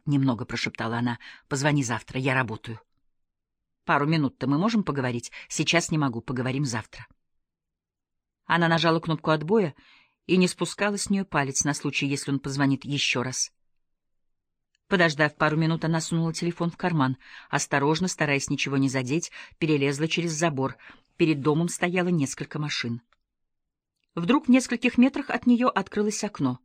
немного», — прошептала она. «Позвони завтра, я работаю». «Пару минут-то мы можем поговорить? Сейчас не могу, поговорим завтра». Она нажала кнопку отбоя и не спускала с нее палец на случай, если он позвонит еще раз. Подождав пару минут, она сунула телефон в карман. Осторожно, стараясь ничего не задеть, перелезла через забор. Перед домом стояло несколько машин. Вдруг в нескольких метрах от нее открылось окно.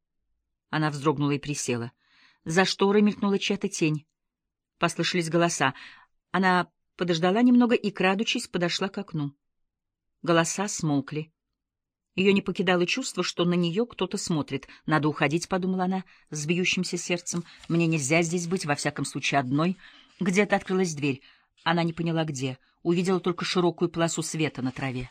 Она вздрогнула и присела. За шторой мелькнула чья-то тень. Послышались голоса. Она подождала немного и, крадучись, подошла к окну. Голоса смолкли. Ее не покидало чувство, что на нее кто-то смотрит. «Надо уходить», — подумала она с бьющимся сердцем. «Мне нельзя здесь быть, во всяком случае, одной». Где-то открылась дверь. Она не поняла, где. Увидела только широкую полосу света на траве.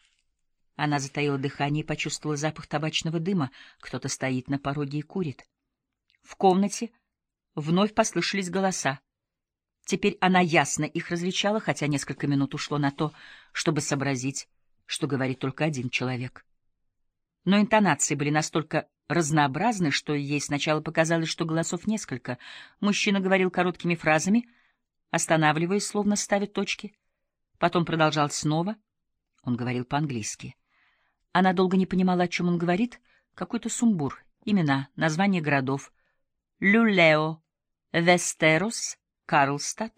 Она затаила дыхание и почувствовала запах табачного дыма. Кто-то стоит на пороге и курит. В комнате вновь послышались голоса. Теперь она ясно их различала, хотя несколько минут ушло на то, чтобы сообразить, что говорит только один человек. Но интонации были настолько разнообразны, что ей сначала показалось, что голосов несколько. Мужчина говорил короткими фразами, останавливаясь, словно ставя точки. Потом продолжал снова. Он говорил по-английски. Она долго не понимала, о чем он говорит. Какой-то сумбур. Имена, названия городов. Люлео, Вестерос, Карлстад.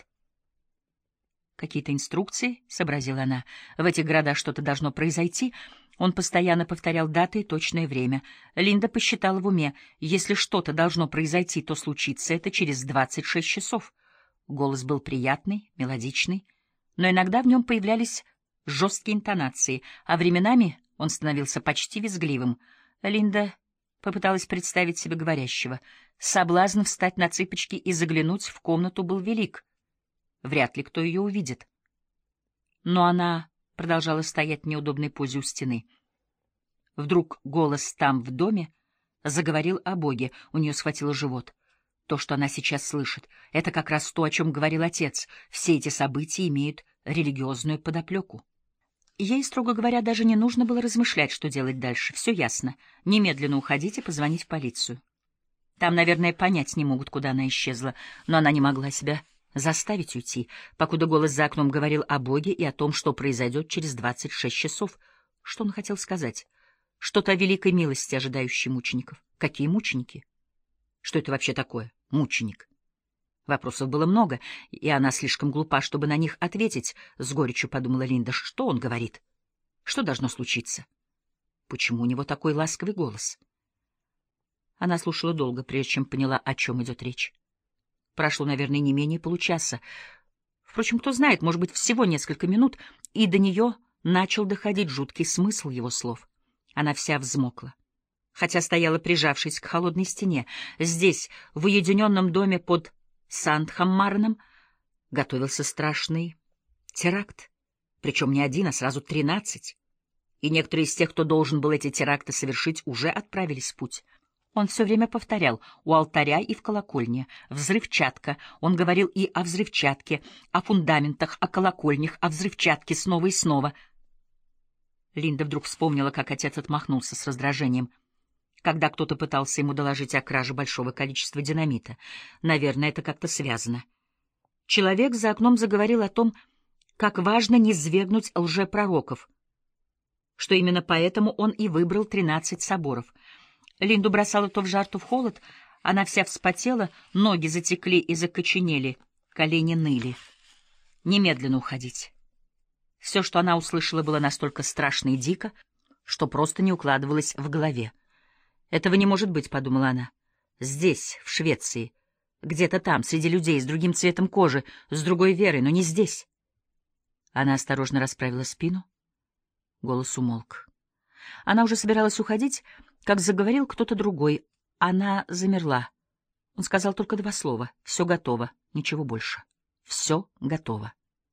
Какие-то инструкции, — сообразила она. В этих городах что-то должно произойти. Он постоянно повторял даты и точное время. Линда посчитала в уме. Если что-то должно произойти, то случится это через 26 часов. Голос был приятный, мелодичный, но иногда в нем появлялись жесткие интонации, а временами он становился почти визгливым. Линда попыталась представить себе говорящего. Соблазн встать на цыпочки и заглянуть в комнату был велик. Вряд ли кто ее увидит. Но она продолжала стоять в неудобной позе у стены. Вдруг голос там, в доме, заговорил о Боге. У нее схватило живот. То, что она сейчас слышит, это как раз то, о чем говорил отец. Все эти события имеют религиозную подоплеку. Ей, строго говоря, даже не нужно было размышлять, что делать дальше. Все ясно. Немедленно уходить и позвонить в полицию. Там, наверное, понять не могут, куда она исчезла, но она не могла себя заставить уйти, покуда голос за окном говорил о Боге и о том, что произойдет через 26 часов. Что он хотел сказать? Что-то о великой милости, ожидающей мучеников. Какие мученики? Что это вообще такое? Мученик. Вопросов было много, и она слишком глупа, чтобы на них ответить, — с горечью подумала Линда. Что он говорит? Что должно случиться? Почему у него такой ласковый голос? Она слушала долго, прежде чем поняла, о чем идет речь. Прошло, наверное, не менее получаса. Впрочем, кто знает, может быть, всего несколько минут, и до нее начал доходить жуткий смысл его слов. Она вся взмокла, хотя стояла, прижавшись к холодной стене. Здесь, в уединенном доме под Сандхаммарном, готовился страшный теракт, причем не один, а сразу 13. И некоторые из тех, кто должен был эти теракты совершить, уже отправились в путь. Он все время повторял у алтаря и в колокольне. Взрывчатка. Он говорил и о взрывчатке, о фундаментах, о колокольнях, о взрывчатке снова и снова. Линда вдруг вспомнила, как отец отмахнулся с раздражением, когда кто-то пытался ему доложить о краже большого количества динамита. Наверное, это как-то связано. Человек за окном заговорил о том, как важно низвергнуть лжепророков, что именно поэтому он и выбрал 13 соборов. Линду бросала то в жар, то в холод. Она вся вспотела, ноги затекли и закоченели, колени ныли. Немедленно уходить. Все, что она услышала, было настолько страшно и дико, что просто не укладывалось в голове. «Этого не может быть», — подумала она. «Здесь, в Швеции, где-то там, среди людей с другим цветом кожи, с другой верой, но не здесь». Она осторожно расправила спину. Голос умолк. Она уже собиралась уходить, как заговорил кто-то другой. Она замерла. Он сказал только 2 слова. «Все готово». Ничего больше. «Все готово».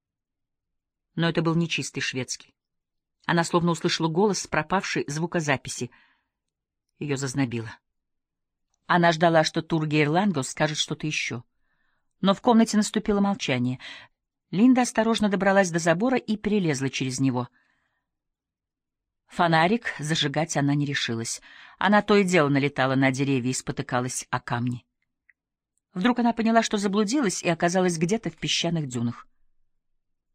Но это был не чистый шведский. Она словно услышала голос с пропавшей звукозаписи. Ее зазнобило. Она ждала, что Тургейр Лангос скажет что-то еще. Но в комнате наступило молчание. Линда осторожно добралась до забора и перелезла через него. Фонарик зажигать она не решилась. Она то и дело налетала на деревья и спотыкалась о камни. Вдруг она поняла, что заблудилась и оказалась где-то в песчаных дюнах.